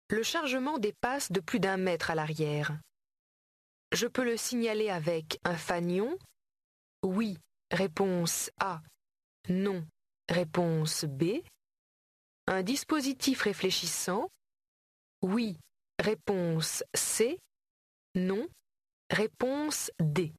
Le chargement dépasse de plus d'1 mètre à l'arrière. Je peux le signaler avec un fanion? Oui, réponse A. Non, réponse B. Un dispositif réfléchissant? Oui, réponse C. Non, réponse D.